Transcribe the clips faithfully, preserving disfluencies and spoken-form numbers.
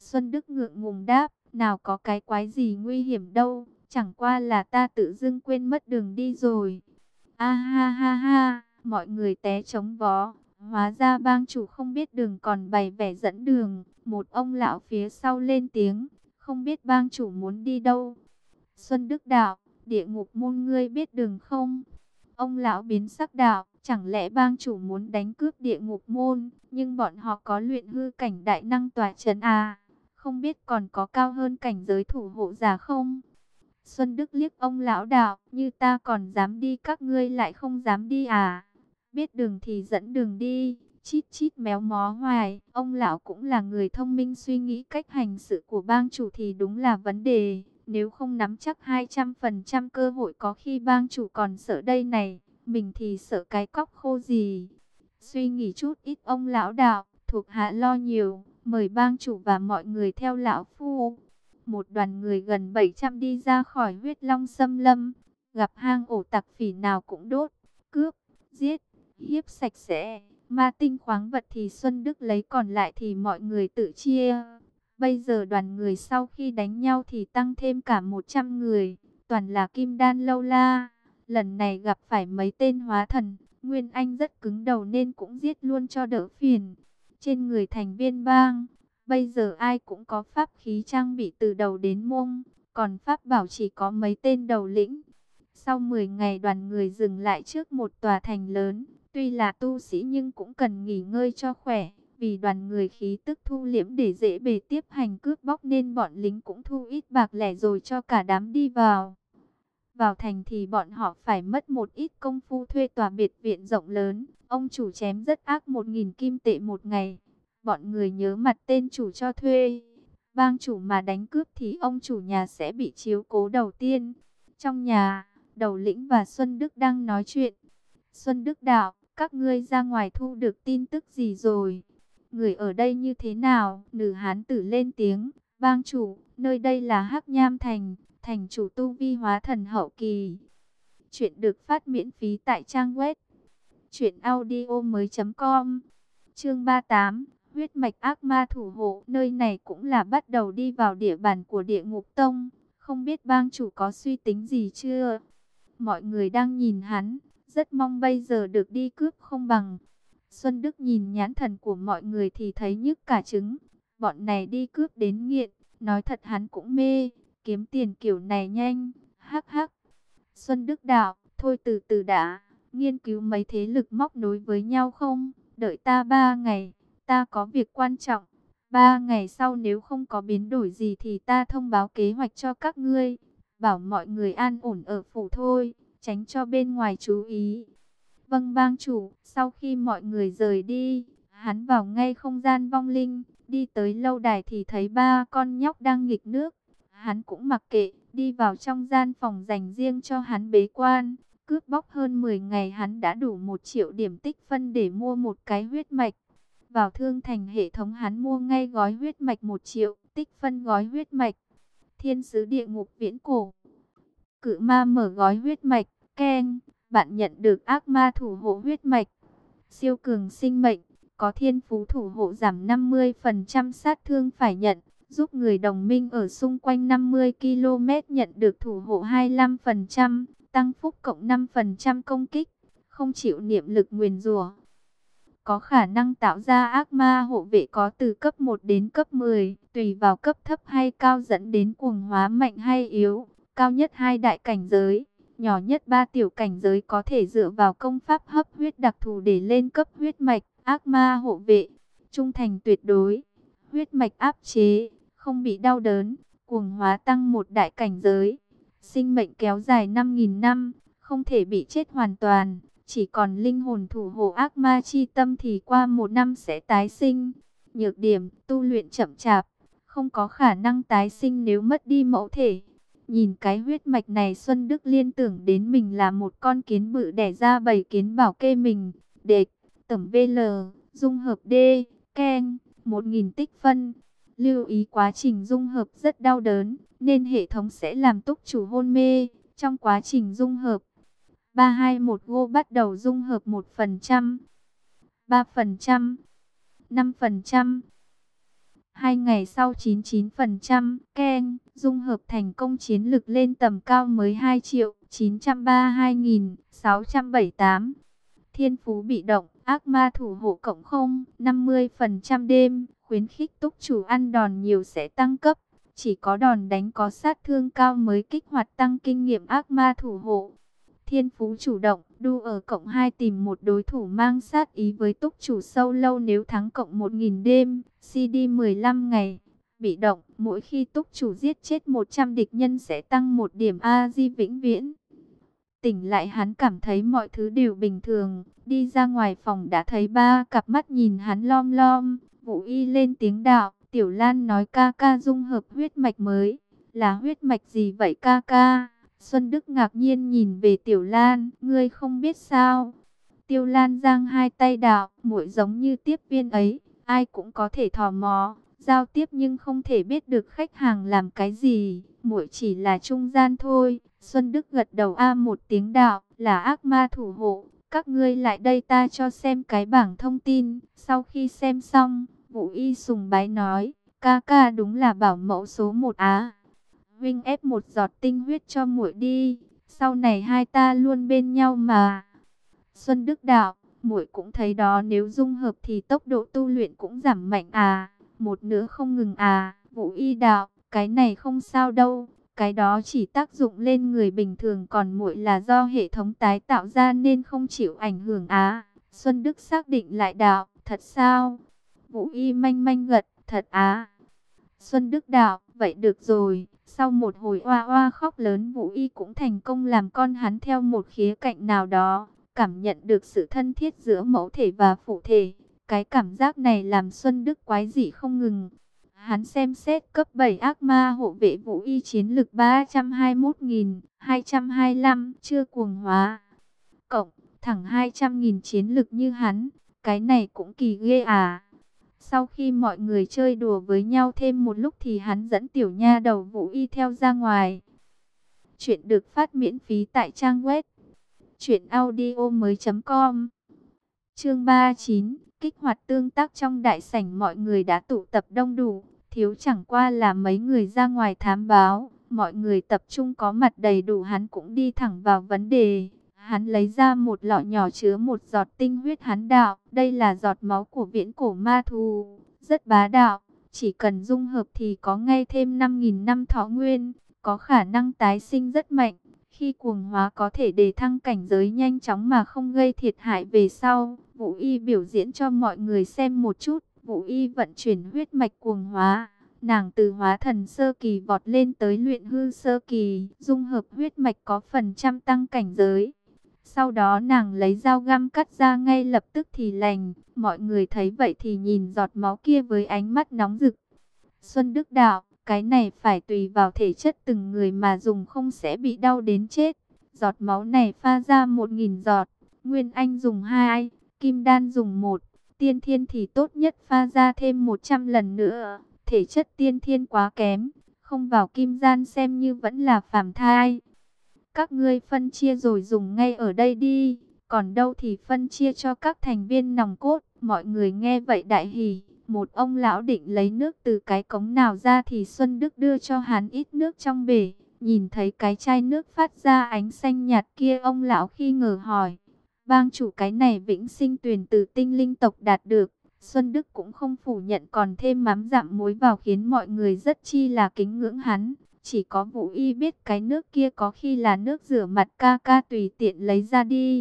Xuân Đức ngượng ngùng đáp, nào có cái quái gì nguy hiểm đâu, chẳng qua là ta tự dưng quên mất đường đi rồi. A ha ha ha, mọi người té trống vó, hóa ra bang chủ không biết đường còn bày vẻ dẫn đường. Một ông lão phía sau lên tiếng, không biết bang chủ muốn đi đâu. Xuân Đức đạo, địa ngục môn ngươi biết đường không? Ông lão biến sắc đạo, chẳng lẽ bang chủ muốn đánh cướp địa ngục môn, nhưng bọn họ có luyện hư cảnh đại năng tỏa trấn à, không biết còn có cao hơn cảnh giới thủ hộ giả không? Xuân Đức liếc ông lão đạo, như ta còn dám đi các ngươi lại không dám đi à? Biết đường thì dẫn đường đi, chít chít méo mó hoài. Ông lão cũng là người thông minh, suy nghĩ cách hành sự của bang chủ thì đúng là vấn đề. Nếu không nắm chắc hai trăm phần trăm cơ hội, có khi bang chủ còn sợ đây này, mình thì sợ cái cóc khô gì. Suy nghĩ chút ít, ông lão đạo, thuộc hạ lo nhiều, mời bang chủ và mọi người theo lão phu. Một đoàn người gần bảy trăm đi ra khỏi huyết long xâm lâm, gặp hang ổ tặc phỉ nào cũng đốt, cướp, giết, hiếp sạch sẽ. Ma tinh khoáng vật thì Xuân Đức lấy, còn lại thì mọi người tự chia. Bây giờ đoàn người sau khi đánh nhau thì tăng thêm cả một trăm người, toàn là kim đan lâu la. Lần này gặp phải mấy tên hóa thần, Nguyên Anh rất cứng đầu nên cũng giết luôn cho đỡ phiền. Trên người thành viên bang, bây giờ ai cũng có pháp khí trang bị từ đầu đến mông, còn pháp bảo chỉ có mấy tên đầu lĩnh. Sau mười ngày đoàn người dừng lại trước một tòa thành lớn, tuy là tu sĩ nhưng cũng cần nghỉ ngơi cho khỏe. Vì đoàn người khí tức thu liễm để dễ bề tiếp hành cướp bóc nên bọn lính cũng thu ít bạc lẻ rồi cho cả đám đi vào. Vào thành thì bọn họ phải mất một ít công phu thuê tòa biệt viện rộng lớn. Ông chủ chém rất ác, một nghìn kim tệ một ngày. Bọn người nhớ mặt tên chủ cho thuê. Bang chủ mà đánh cướp thì ông chủ nhà sẽ bị chiếu cố đầu tiên. Trong nhà, Đầu Lĩnh và Xuân Đức đang nói chuyện. Xuân Đức đạo, các ngươi ra ngoài thu được tin tức gì rồi? Người ở đây như thế nào? Nữ hán tử lên tiếng, bang chủ, nơi đây là Hắc Nham Thành, thành chủ tu vi hóa thần hậu kỳ. Chuyện được phát miễn phí tại trang web truyện audio mới chấm com. Chương ba mươi tám, huyết mạch ác ma thủ hộ. Nơi này cũng là bắt đầu đi vào địa bàn của Địa Ngục Tông, không biết bang chủ có suy tính gì chưa? Mọi người đang nhìn hắn, rất mong bây giờ được đi cướp không bằng. Xuân Đức nhìn nhãn thần của mọi người thì thấy nhức cả trứng. Bọn này đi cướp đến nghiện, nói thật hắn cũng mê, kiếm tiền kiểu này nhanh, hắc hắc. Xuân Đức đạo, thôi từ từ đã, nghiên cứu mấy thế lực móc nối với nhau không? Đợi ta ba ngày, ta có việc quan trọng. Ba ngày sau nếu không có biến đổi gì thì ta thông báo kế hoạch cho các ngươi. Bảo mọi người an ổn ở phủ thôi, tránh cho bên ngoài chú ý. Vâng bang chủ. Sau khi mọi người rời đi, hắn vào ngay không gian vong linh, đi tới lâu đài thì thấy ba con nhóc đang nghịch nước. Hắn cũng mặc kệ, đi vào trong gian phòng dành riêng cho hắn bế quan. Cướp bóc hơn mười ngày hắn đã đủ một triệu điểm tích phân để mua một cái huyết mạch. Vào thương thành hệ thống hắn mua ngay gói huyết mạch một triệu, tích phân gói huyết mạch. Thiên sứ địa ngục viễn cổ. Cự ma mở gói huyết mạch, keng. Bạn nhận được ác ma thủ hộ huyết mạch. Siêu cường sinh mệnh, có thiên phú thủ hộ giảm năm mươi phần trăm sát thương phải nhận. Giúp người đồng minh ở xung quanh năm mươi ki lô mét nhận được thủ hộ hai mươi lăm phần trăm. Tăng phúc cộng năm phần trăm công kích. Không chịu niệm lực nguyền rủa. Có khả năng tạo ra ác ma hộ vệ có từ cấp một đến cấp mười. Tùy vào cấp thấp hay cao dẫn đến cuồng hóa mạnh hay yếu. Cao nhất hai đại cảnh giới, nhỏ nhất ba tiểu cảnh giới, có thể dựa vào công pháp hấp huyết đặc thù để lên cấp huyết mạch. Ác ma hộ vệ, trung thành tuyệt đối, huyết mạch áp chế, không bị đau đớn, cuồng hóa tăng một đại cảnh giới. Sinh mệnh kéo dài năm nghìn năm, không thể bị chết hoàn toàn. Chỉ còn linh hồn thủ hộ ác ma chi tâm thì qua một năm sẽ tái sinh. Nhược điểm, tu luyện chậm chạp, không có khả năng tái sinh nếu mất đi mẫu thể. Nhìn cái huyết mạch này Xuân Đức liên tưởng đến mình là một con kiến bự đẻ ra bầy kiến bảo kê mình. Đệt, tẩm vê lờ, dung hợp D, keng, một nghìn tích phân. Lưu ý quá trình dung hợp rất đau đớn, nên hệ thống sẽ làm túc chủ hôn mê. Trong quá trình dung hợp, ba hai một Go bắt đầu dung hợp một phần trăm, ba phần trăm, năm phần trăm, Hai ngày sau chín mươi chín phần trăm, Ken, dung hợp thành công chiến lực lên tầm cao mới hai triệu chín trăm ba mươi hai nghìn sáu trăm bảy mươi tám. Thiên phú bị động, ác ma thủ hộ cộng không, năm mươi phần trăm đêm, khuyến khích túc chủ ăn đòn nhiều sẽ tăng cấp. Chỉ có đòn đánh có sát thương cao mới kích hoạt tăng kinh nghiệm ác ma thủ hộ. Thiên phú chủ động, đu ở cộng hai tìm một đối thủ mang sát ý với túc chủ sâu lâu nếu thắng cộng một nghìn đêm, xê đê mười lăm ngày. Bị động, mỗi khi túc chủ giết chết một trăm địch nhân sẽ tăng một điểm a giê vĩnh viễn. Tỉnh lại hắn cảm thấy mọi thứ đều bình thường, đi ra ngoài phòng đã thấy ba cặp mắt nhìn hắn lom lom. Vũ Y lên tiếng đạo, Tiểu Lan nói ca ca dung hợp huyết mạch mới, là huyết mạch gì vậy ca ca? Xuân Đức ngạc nhiên nhìn về Tiểu Lan, ngươi không biết sao? Tiêu Lan giang hai tay đạo, muội giống như tiếp viên ấy, ai cũng có thể thò mò, giao tiếp nhưng không thể biết được khách hàng làm cái gì, muội chỉ là trung gian thôi. Xuân Đức gật đầu a một tiếng đạo, là ác ma thủ hộ, các ngươi lại đây ta cho xem cái bảng thông tin. Sau khi xem xong, Vũ Y sùng bái nói, ca ca đúng là bảo mẫu số một á. Vinh ép một giọt tinh huyết cho muội đi, sau này hai ta luôn bên nhau mà. Xuân Đức đạo, muội cũng thấy đó, nếu dung hợp thì tốc độ tu luyện cũng giảm mạnh à, một nữa không ngừng à. Vũ Y đạo, cái này không sao đâu, cái đó chỉ tác dụng lên người bình thường, còn muội là do hệ thống tái tạo ra nên không chịu ảnh hưởng à. Xuân Đức xác định lại đạo, thật sao? Vũ Y manh manh gật, thật á. Xuân Đức đạo, vậy được rồi. Sau một hồi oa oa khóc lớn, Vũ Y cũng thành công làm con hắn theo một khía cạnh nào đó cảm nhận được sự thân thiết giữa mẫu thể và phụ thể. Cái cảm giác này làm Xuân Đức quái dị không ngừng. Hắn xem xét cấp bảy ác ma hộ vệ Vũ Y chiến lực ba trăm hai mươi mốt nghìn hai trăm hai mươi lăm, chưa cuồng hóa. Cộng, thẳng hai trăm nghìn chiến lực như hắn, cái này cũng kỳ ghê à. Sau khi mọi người chơi đùa với nhau thêm một lúc thì hắn dẫn tiểu nha đầu Vũ Y theo ra ngoài. Chuyện được phát miễn phí tại trang web truyện audio mới chấm com. Chương ba mươi chín, kích hoạt tương tác. Trong đại sảnh mọi người đã tụ tập đông đủ, thiếu chẳng qua là mấy người ra ngoài thám báo. Mọi người tập trung có mặt đầy đủ, hắn cũng đi thẳng vào vấn đề. Hắn lấy ra một lọ nhỏ chứa một giọt tinh huyết, hắn đạo, đây là giọt máu của viễn cổ ma thú, rất bá đạo, chỉ cần dung hợp thì có ngay thêm năm nghìn năm thọ nguyên, có khả năng tái sinh rất mạnh. Khi cuồng hóa có thể đề thăng cảnh giới nhanh chóng mà không gây thiệt hại về sau. Vũ Y biểu diễn cho mọi người xem một chút. Vũ Y vận chuyển huyết mạch cuồng hóa, nàng từ hóa thần sơ kỳ vọt lên tới luyện hư sơ kỳ, dung hợp huyết mạch có phần trăm tăng cảnh giới. Sau đó nàng lấy dao găm cắt ra ngay lập tức thì lành. Mọi người thấy vậy thì nhìn giọt máu kia với ánh mắt nóng rực. Xuân Đức đạo, cái này phải tùy vào thể chất từng người mà dùng, không sẽ bị đau đến chết. Giọt máu này pha ra một nghìn giọt, Nguyên Anh dùng hai, Kim Đan dùng một, Tiên Thiên thì tốt nhất pha ra thêm một trăm lần nữa. Thể chất Tiên Thiên quá kém, không vào Kim Đan xem như vẫn là phàm thai. Các ngươi phân chia rồi dùng ngay ở đây đi, còn đâu thì phân chia cho các thành viên nòng cốt. Mọi người nghe vậy đại hỉ. Một ông lão định lấy nước từ cái cống nào ra thì Xuân Đức đưa cho hắn ít nước trong bể. Nhìn thấy cái chai nước phát ra ánh xanh nhạt kia, ông lão khi ngờ hỏi, bang chủ, cái này vĩnh sinh tuyền từ tinh linh tộc đạt được. Xuân Đức cũng không phủ nhận, còn thêm mắm dặm muối vào khiến mọi người rất chi là kính ngưỡng hắn. Chỉ có Vũ Y biết cái nước kia có khi là nước rửa mặt, ca ca tùy tiện lấy ra đi.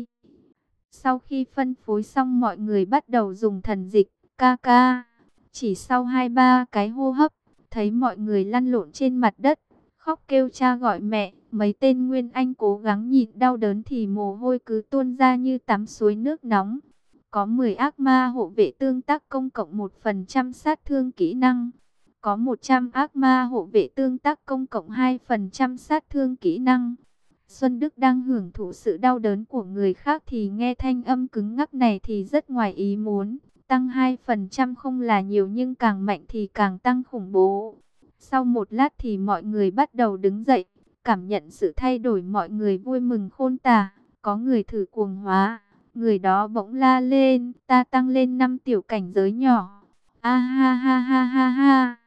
Sau khi phân phối xong mọi người bắt đầu dùng thần dịch, ca ca. Chỉ sau hai ba cái hô hấp, thấy mọi người lăn lộn trên mặt đất, khóc kêu cha gọi mẹ. Mấy tên Nguyên Anh cố gắng nhịn đau đớn thì mồ hôi cứ tuôn ra như tắm suối nước nóng. Có mười ác ma hộ vệ tương tác công cộng một phần trăm sát thương kỹ năng. Có một trăm ác ma hộ vệ tương tác công cộng hai phần trăm sát thương kỹ năng. Xuân Đức đang hưởng thụ sự đau đớn của người khác thì nghe thanh âm cứng ngắc này thì rất ngoài ý muốn. Tăng hai phần trăm không là nhiều nhưng càng mạnh thì càng tăng khủng bố. Sau một lát thì mọi người bắt đầu đứng dậy. Cảm nhận sự thay đổi mọi người vui mừng khôn tả. Có người thử cuồng hóa. Người đó bỗng la lên, ta tăng lên năm tiểu cảnh giới nhỏ. A ha ha ha ha ha.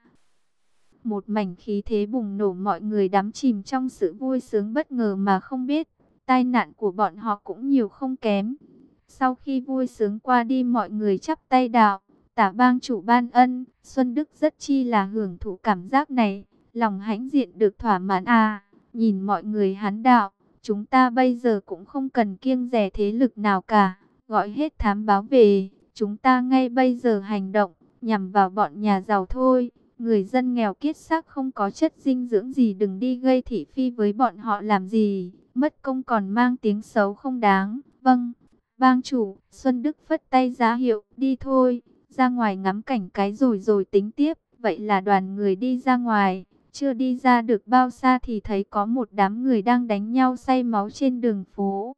Một mảnh khí thế bùng nổ, mọi người đắm chìm trong sự vui sướng bất ngờ mà không biết, tai nạn của bọn họ cũng nhiều không kém. Sau khi vui sướng qua đi, mọi người chắp tay đạo: Tả bang chủ ban ân. Xuân Đức rất chi là hưởng thụ cảm giác này, lòng hãnh diện được thỏa mãn à. Nhìn mọi người hắn đạo: chúng ta bây giờ cũng không cần kiêng dè thế lực nào cả, gọi hết thám báo về, chúng ta ngay bây giờ hành động, nhằm vào bọn nhà giàu thôi. Người dân nghèo kiết xác không có chất dinh dưỡng gì, đừng đi gây thị phi với bọn họ làm gì, mất công còn mang tiếng xấu không đáng. Vâng, bang chủ. Xuân Đức phất tay giá hiệu, đi thôi, ra ngoài ngắm cảnh cái rồi rồi tính tiếp. Vậy là đoàn người đi ra ngoài, chưa đi ra được bao xa thì thấy có một đám người đang đánh nhau say máu trên đường phố.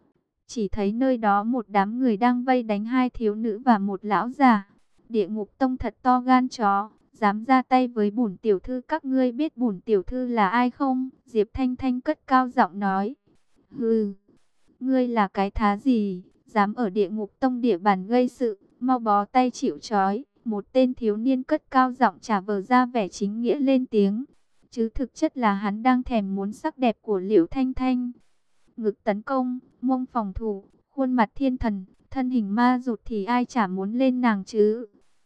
Chỉ thấy nơi đó một đám người đang vây đánh hai thiếu nữ và một lão già. Địa Ngục Tông thật to gan chó, dám ra tay với bổn tiểu thư. Các ngươi biết bổn tiểu thư là ai không? Diệp Thanh Thanh cất cao giọng nói. Hừ, ngươi là cái thá gì, dám ở Địa Ngục Tông địa bàn gây sự, mau bó tay chịu trói. Một tên thiếu niên cất cao giọng trả vờ ra vẻ chính nghĩa lên tiếng, chứ thực chất là hắn đang thèm muốn sắc đẹp của Liễu Thanh Thanh. Ngực tấn công, mông phòng thủ, khuôn mặt thiên thần, thân hình ma rụt thì ai chả muốn lên nàng chứ.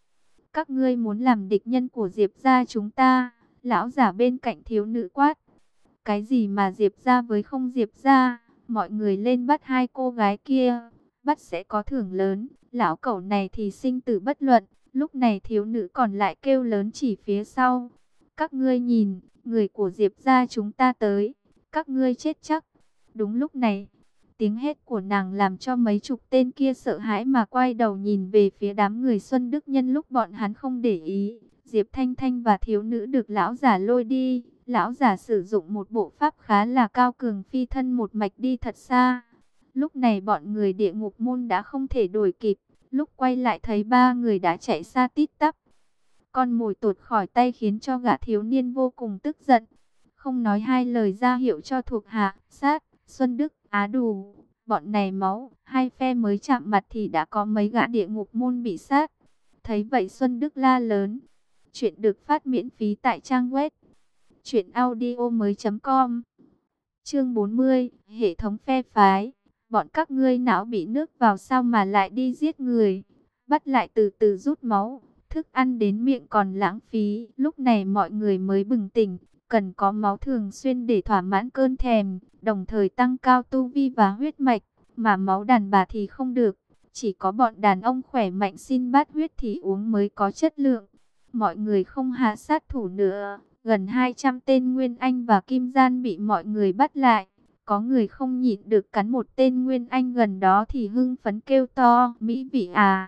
Các ngươi muốn làm địch nhân của Diệp gia chúng ta? Lão giả bên cạnh thiếu nữ quát. Cái gì mà Diệp gia với không Diệp gia? Mọi người lên bắt hai cô gái kia, bắt sẽ có thưởng lớn. Lão cẩu này thì sinh tử bất luận. Lúc này thiếu nữ còn lại kêu lớn chỉ phía sau. Các ngươi nhìn, người của Diệp gia chúng ta tới, các ngươi chết chắc. Đúng lúc này, tiếng hét của nàng làm cho mấy chục tên kia sợ hãi mà quay đầu nhìn về phía đám người Xuân Đức. Nhân lúc bọn hắn không để ý, Diệp Thanh Thanh và thiếu nữ được lão giả lôi đi. Lão giả sử dụng một bộ pháp khá là cao cường, phi thân một mạch đi thật xa. Lúc này bọn người Địa Ngục Môn đã không thể đuổi kịp, lúc quay lại thấy ba người đã chạy xa tít tắp. Con mồi tuột khỏi tay khiến cho gã thiếu niên vô cùng tức giận, không nói hai lời ra hiệu cho thuộc hạ sát. Xuân Đức, Á Đủ, bọn này máu, hai phe mới chạm mặt thì đã có mấy gã Địa Ngục Môn bị sát. Thấy vậy Xuân Đức la lớn. Chuyện được phát miễn phí tại trang web truyện audio mới chấm com. Chương bốn mươi, hệ thống phe phái. Bọn các ngươi não bị nước vào sao mà lại đi giết người, bắt lại từ từ rút máu, thức ăn đến miệng còn lãng phí. Lúc này mọi người mới bừng tỉnh, cần có máu thường xuyên để thỏa mãn cơn thèm, đồng thời tăng cao tu vi và huyết mạch, mà máu đàn bà thì không được. Chỉ có bọn đàn ông khỏe mạnh xin bát huyết thì uống mới có chất lượng. Mọi người không hạ sát thủ nữa, gần hai trăm tên Nguyên Anh và Kim Gian bị mọi người bắt lại. Có người không nhịn được cắn một tên Nguyên Anh gần đó thì hưng phấn kêu to, mỹ vị à.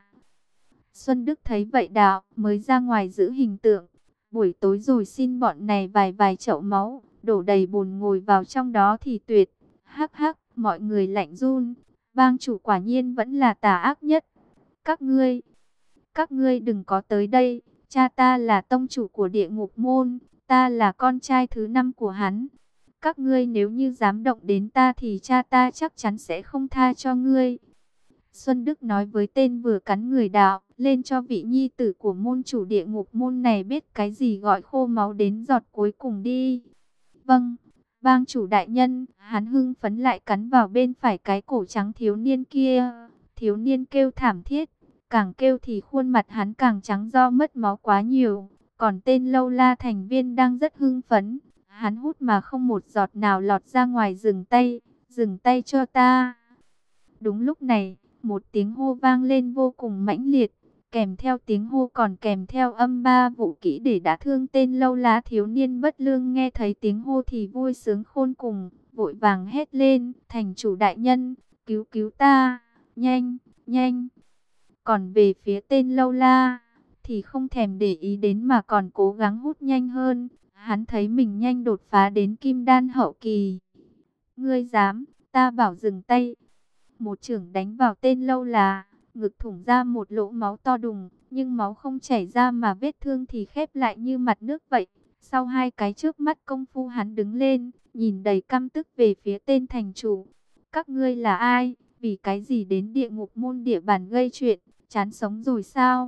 Xuân Đức thấy vậy đạo, mới ra ngoài giữ hình tượng. Buổi tối rồi xin bọn này vài vài chậu máu, đổ đầy bồn ngồi vào trong đó thì tuyệt. Hắc hắc, mọi người lạnh run. Bang chủ quả nhiên vẫn là tà ác nhất. Các ngươi, các ngươi đừng có tới đây. Cha ta là tông chủ của Địa Ngục Môn, ta là con trai thứ năm của hắn. Các ngươi nếu như dám động đến ta thì cha ta chắc chắn sẽ không tha cho ngươi. Xuân Đức nói với tên vừa cắn người đạo, lên cho vị nhi tử của môn chủ Địa Ngục Môn này biết cái gì gọi khô máu đến giọt cuối cùng đi. Vâng, bang chủ đại nhân. Hắn hưng phấn lại cắn vào bên phải cái cổ trắng thiếu niên kia. Thiếu niên kêu thảm thiết, càng kêu thì khuôn mặt hắn càng trắng do mất máu quá nhiều. Còn tên Lâu La thành viên đang rất hưng phấn, hắn hút mà không một giọt nào lọt ra ngoài. Dừng tay, dừng tay cho ta. Đúng lúc này, một tiếng hô vang lên vô cùng mãnh liệt, kèm theo tiếng hô còn kèm theo âm ba vũ kỹ để đả thương tên Lâu La thiếu niên bất lương. Nghe thấy tiếng hô thì vui sướng khôn cùng, vội vàng hét lên, thành chủ đại nhân, cứu cứu ta, nhanh, nhanh. Còn về phía tên Lâu La thì không thèm để ý đến mà còn cố gắng hút nhanh hơn. Hắn thấy mình nhanh đột phá đến kim đan hậu kỳ. Ngươi dám, ta bảo dừng tay. Một chưởng đánh vào tên Lâu La, ngực thủng ra một lỗ máu to đùng, nhưng máu không chảy ra mà vết thương thì khép lại như mặt nước vậy. Sau hai cái trước mắt công phu hắn đứng lên, nhìn đầy căm tức về phía tên thành chủ. Các ngươi là ai? Vì cái gì đến Địa Ngục Môn địa bàn gây chuyện? Chán sống rồi sao?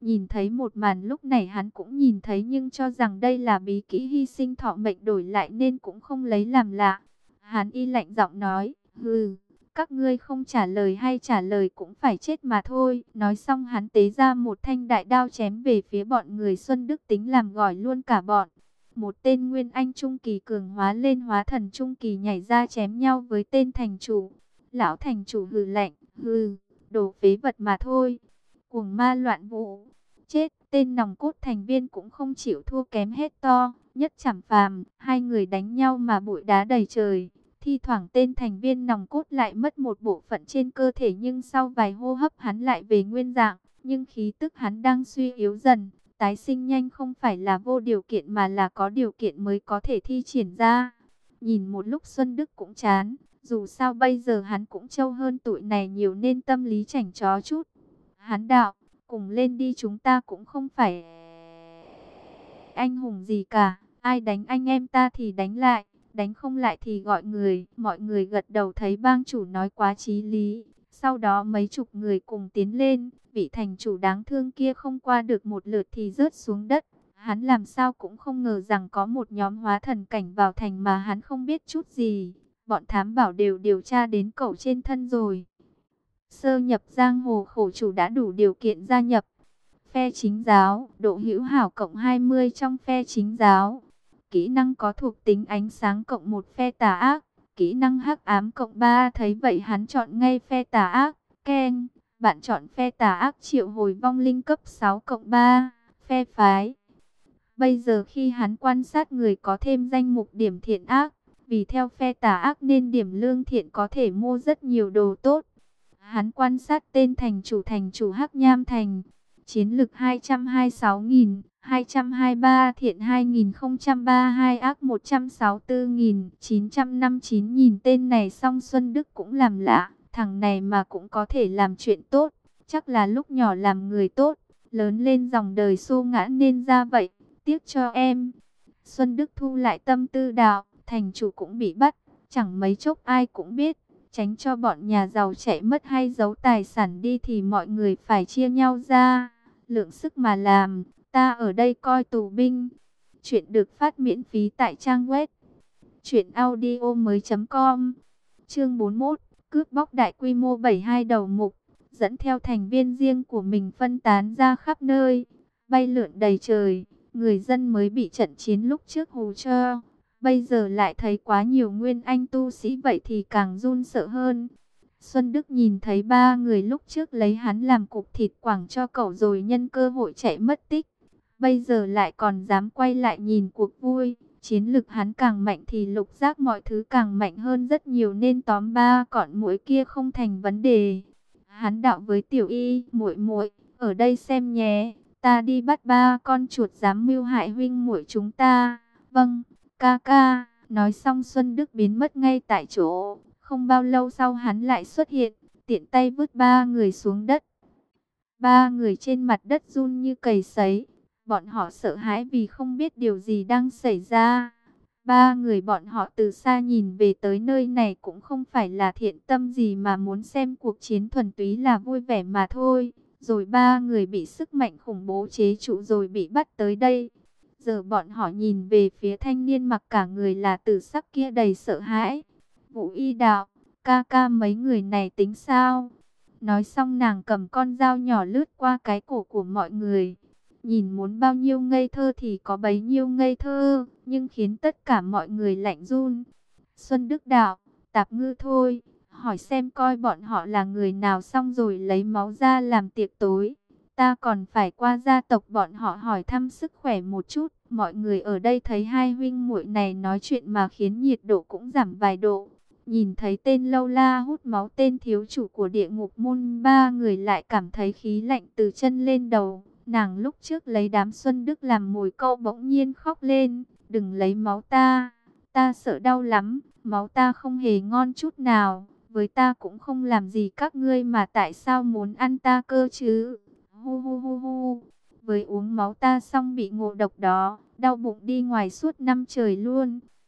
Nhìn thấy một màn lúc này hắn cũng nhìn thấy nhưng cho rằng đây là bí kỹ hy sinh thọ mệnh đổi lại nên cũng không lấy làm lạ. Hắn y lạnh giọng nói, hừ, các ngươi không trả lời hay trả lời cũng phải chết mà thôi. Nói xong hắn tế ra một thanh đại đao chém về phía bọn người Xuân Đức tính làm gỏi luôn cả bọn. Một tên Nguyên Anh Trung Kỳ cường hóa lên hóa thần Trung Kỳ nhảy ra chém nhau với tên thành chủ. Lão thành chủ hừ lạnh, hừ, đồ phế vật mà thôi. Cuồng ma loạn vũ. Chết, tên nòng cốt thành viên cũng không chịu thua kém hết to. Nhất Trảm Phàm, hai người đánh nhau mà bụi đá đầy trời. Thi thoảng tên thành viên nòng cốt lại mất một bộ phận trên cơ thể nhưng sau vài hô hấp hắn lại về nguyên dạng. Nhưng khí tức hắn đang suy yếu dần. Tái sinh nhanh không phải là vô điều kiện mà là có điều kiện mới có thể thi triển ra. Nhìn một lúc Xuân Đức cũng chán. Dù sao bây giờ hắn cũng trâu hơn tụi này nhiều nên tâm lý chảnh chó chút. Hắn đạo, cùng lên đi, chúng ta cũng không phải anh hùng gì cả. Ai đánh anh em ta thì đánh lại, đánh không lại thì gọi người. Mọi người gật đầu thấy bang chủ nói quá chí lý. Sau đó mấy chục người cùng tiến lên. Vị thành chủ đáng thương kia không qua được một lượt thì rớt xuống đất. Hắn làm sao cũng không ngờ rằng có một nhóm hóa thần cảnh vào thành mà hắn không biết chút gì. Bọn thám bảo đều điều tra đến cậu trên thân rồi. Sơ nhập giang hồ khổ chủ đã đủ điều kiện gia nhập. Phe chính giáo, độ hữu hảo cộng hai mươi trong phe chính giáo. Kỹ năng có thuộc tính ánh sáng cộng một phe tà ác. Kỹ năng hắc ám cộng ba. Thấy vậy hắn chọn ngay phe tà ác. Ken, bạn chọn phe tà ác triệu hồi vong linh cấp sáu cộng ba. Phe phái. Bây giờ khi hắn quan sát người có thêm danh mục điểm thiện ác. Vì theo phe tà ác nên điểm lương thiện có thể mua rất nhiều đồ tốt. Hắn quan sát tên thành chủ thành chủ Hắc Nham Thành. Chiến lực hai trăm hai mươi sáu nghìn hai trăm hai mươi ba, thiện hai nghìn không trăm ba mươi hai, ác một trăm sáu mươi tư nghìn chín trăm năm mươi chín. Nhìn tên này xong Xuân Đức cũng làm lạ. Thằng này mà cũng có thể làm chuyện tốt. Chắc là lúc nhỏ làm người tốt. Lớn lên dòng đời xô ngã nên ra vậy. Tiếc cho em. Xuân Đức thu lại tâm tư đạo. Thành chủ cũng bị bắt. Chẳng mấy chốc ai cũng biết. Tránh cho bọn nhà giàu chạy mất hay giấu tài sản đi thì mọi người phải chia nhau ra. Lượng sức mà làm, ta ở đây coi tù binh. Chuyện được phát miễn phí tại trang web truyện audio mới chấm com. Chương bốn mươi mốt, cướp bóc đại quy mô. Bảy hai đầu mục, dẫn theo thành viên riêng của mình phân tán ra khắp nơi, bay lượn đầy trời. Người dân mới bị trận chiến lúc trước hù cho. Bây giờ lại thấy quá nhiều nguyên anh tu sĩ vậy thì càng run sợ hơn. Xuân Đức nhìn thấy ba người lúc trước lấy hắn làm cục thịt quảng cho cậu rồi nhân cơ hội chạy mất tích. Bây giờ lại còn dám quay lại nhìn cuộc vui. Chiến lực hắn càng mạnh thì lục giác mọi thứ càng mạnh hơn rất nhiều nên tóm ba con muỗi kia không thành vấn đề. Hắn đạo với Tiểu Y, muội muội, ở đây xem nhé, ta đi bắt ba con chuột dám mưu hại huynh muội chúng ta. Vâng. Ca ca, nói xong Xuân Đức biến mất ngay tại chỗ. Không bao lâu sau hắn lại xuất hiện, tiện tay vứt ba người xuống đất. Ba người trên mặt đất run như cầy sấy. Bọn họ sợ hãi vì không biết điều gì đang xảy ra. Ba người bọn họ từ xa nhìn về tới nơi này cũng không phải là thiện tâm gì mà muốn xem cuộc chiến, thuần túy là vui vẻ mà thôi. Rồi ba người bị sức mạnh khủng bố chế trụ rồi bị bắt tới đây. Giờ bọn họ nhìn về phía thanh niên mặc cả người là tử sắc kia đầy sợ hãi. Vũ Y đạo, ca ca mấy người này tính sao? Nói xong nàng cầm con dao nhỏ lướt qua cái cổ của mọi người. Nhìn muốn bao nhiêu ngây thơ thì có bấy nhiêu ngây thơ, nhưng khiến tất cả mọi người lạnh run. Xuân Đức đạo, tạp ngư thôi, hỏi xem coi bọn họ là người nào xong rồi lấy máu ra làm tiệc tối. Ta còn phải qua gia tộc bọn họ hỏi thăm sức khỏe một chút. Mọi người ở đây thấy hai huynh muội này nói chuyện mà khiến nhiệt độ cũng giảm vài độ. Nhìn thấy tên lâu la hút máu, tên thiếu chủ của địa ngục môn, ba người lại cảm thấy khí lạnh từ chân lên đầu. Nàng lúc trước lấy đám Xuân Đức làm mồi câu bỗng nhiên khóc lên. Đừng lấy máu ta, ta sợ đau lắm, máu ta không hề ngon chút nào. Với ta cũng không làm gì các ngươi mà tại sao muốn ăn ta cơ chứ? Hu hu hu hu. Với uống máu ta xong bị ngộ độc đó, đau bụng đi ngoài suốt năm trời luôn.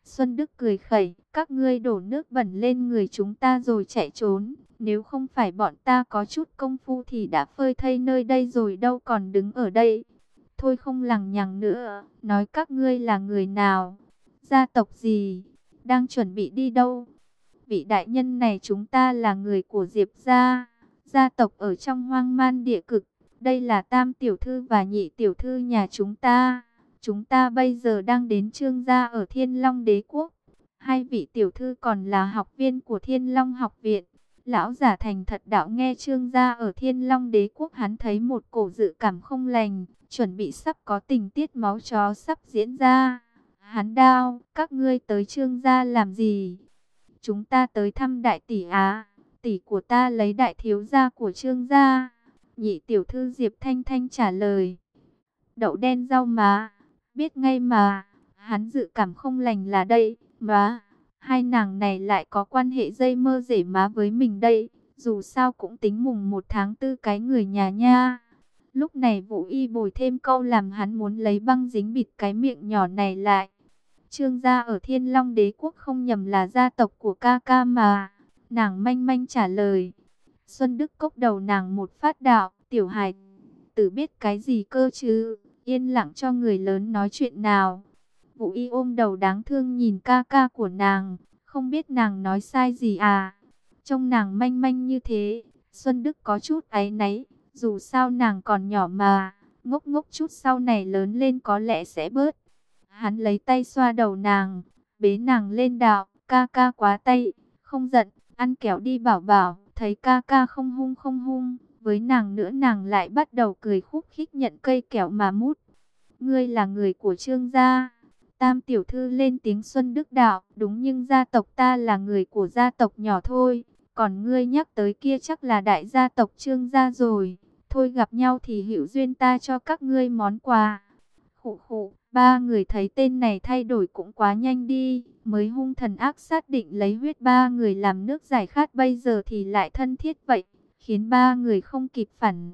Xuân Đức cười khẩy, các ngươi đổ nước bẩn lên người chúng ta rồi chạy trốn. Nếu không phải bọn ta có chút công phu thì đã phơi thây nơi đây rồi đâu còn đứng ở đây. Thôi không lằng nhằng nữa, nói các ngươi là người nào, gia tộc gì, đang chuẩn bị đi đâu. Vị đại nhân này chúng ta là người của Diệp gia, gia tộc ở trong hoang man địa cực. Đây là tam tiểu thư và nhị tiểu thư nhà chúng ta. Chúng ta bây giờ đang đến Trương gia ở Thiên Long Đế Quốc. Hai vị tiểu thư còn là học viên của Thiên Long học viện. Lão giả thành thật đạo nghe Trương gia ở Thiên Long Đế Quốc, hắn thấy một cổ dự cảm không lành, chuẩn bị sắp có tình tiết máu chó sắp diễn ra. Hắn đao, các ngươi tới Trương gia làm gì? Chúng ta tới thăm đại tỷ á, tỷ của ta lấy đại thiếu gia của Trương gia. Nhị tiểu thư Diệp Thanh Thanh trả lời. Đậu đen rau má, biết ngay mà, hắn dự cảm không lành là đây, má. Hai nàng này lại có quan hệ dây mơ rể má với mình đây, dù sao cũng tính mùng một tháng tư cái người nhà nha. Lúc này Vũ Y bồi thêm câu làm hắn muốn lấy băng dính bịt cái miệng nhỏ này lại. Trương gia ở Thiên Long Đế Quốc không nhầm là gia tộc của ca ca mà. Nàng manh manh trả lời. Xuân Đức cốc đầu nàng một phát đạo, tiểu hài tử biết cái gì cơ chứ, yên lặng cho người lớn nói chuyện nào. Vũ Y ôm đầu đáng thương nhìn ca ca của nàng, không biết nàng nói sai gì à. Trông nàng manh manh như thế, Xuân Đức có chút áy náy, dù sao nàng còn nhỏ mà, ngốc ngốc chút sau này lớn lên có lẽ sẽ bớt. Hắn lấy tay xoa đầu nàng, bế nàng lên đạo, ca ca quá tay, không giận, ăn kẹo đi bảo bảo. Thấy ca ca không hung không hung, với nàng nữa nàng lại bắt đầu cười khúc khích nhận cây kẹo mà mút. Ngươi là người của Trương gia. Tam tiểu thư lên tiếng. Xuân Đức đạo, đúng, nhưng gia tộc ta là người của gia tộc nhỏ thôi. Còn ngươi nhắc tới kia chắc là đại gia tộc Trương gia rồi. Thôi gặp nhau thì hữu duyên ta cho các ngươi món quà. Khụ khụ, ba người thấy tên này thay đổi cũng quá nhanh đi. Mới hung thần ác sát định lấy huyết ba người làm nước giải khát, bây giờ thì lại thân thiết vậy, khiến ba người không kịp phản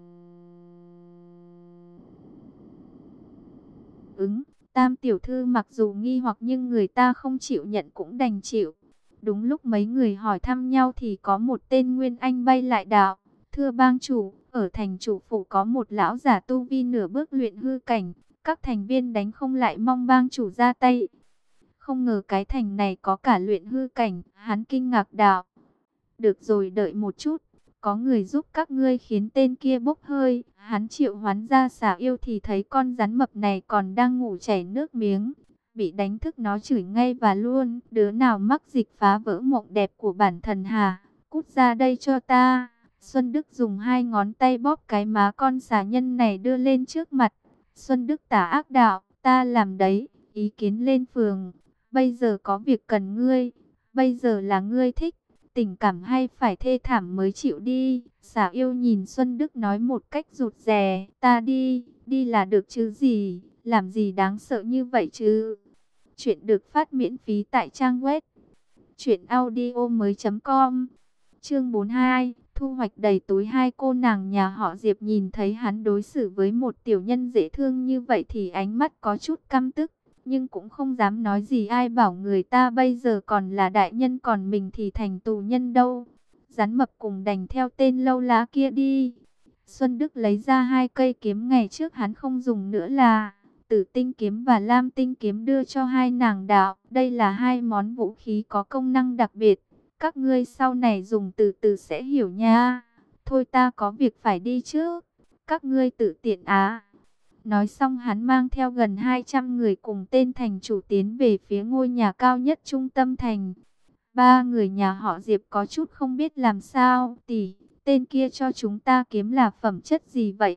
ứng. Tam tiểu thư mặc dù nghi hoặc nhưng người ta không chịu nhận cũng đành chịu. Đúng lúc mấy người hỏi thăm nhau thì có một tên Nguyên Anh bay lại đạo. Thưa bang chủ, ở thành chủ phủ có một lão giả tu vi nửa bước luyện hư cảnh. Các thành viên đánh không lại, mong bang chủ ra tay. Không ngờ cái thành này có cả luyện hư cảnh, hắn kinh ngạc đạo. Được rồi, đợi một chút, có người giúp các ngươi khiến tên kia bốc hơi. Hắn triệu hoán ra xà yêu thì thấy con rắn mập này còn đang ngủ chảy nước miếng. Bị đánh thức nó chửi ngay và luôn, đứa nào mắc dịch phá vỡ mộng đẹp của bản thần hà, cút ra đây cho ta. Xuân Đức dùng hai ngón tay bóp cái má con xà nhân này đưa lên trước mặt. Xuân Đức tả ác đạo, ta làm đấy, ý kiến lên phường. Bây giờ có việc cần ngươi, bây giờ là ngươi thích, tình cảm hay phải thê thảm mới chịu đi. Xà yêu nhìn Xuân Đức nói một cách rụt rè, ta đi, đi là được chứ gì, làm gì đáng sợ như vậy chứ. Chuyện được phát miễn phí tại trang web truyện audio mới chấm com. Chương bốn mươi hai, thu hoạch đầy túi. Hai cô nàng nhà họ Diệp nhìn thấy hắn đối xử với một tiểu nhân dễ thương như vậy thì ánh mắt có chút căm tức. Nhưng cũng không dám nói gì, ai bảo người ta bây giờ còn là đại nhân còn mình thì thành tù nhân đâu. Rắn mập cùng đành theo tên lâu lá kia đi. Xuân Đức lấy ra hai cây kiếm ngày trước hắn không dùng nữa là Tử Tinh kiếm và Lam Tinh kiếm, đưa cho hai nàng đạo. Đây là hai món vũ khí có công năng đặc biệt, các ngươi sau này dùng từ từ sẽ hiểu nha. Thôi ta có việc phải đi trước, các ngươi tự tiện á. Nói xong hắn mang theo gần hai trăm người cùng tên thành chủ tiến về phía ngôi nhà cao nhất trung tâm thành. Ba người nhà họ Diệp có chút không biết làm sao. Tỷ, tên kia cho chúng ta kiếm là phẩm chất gì vậy?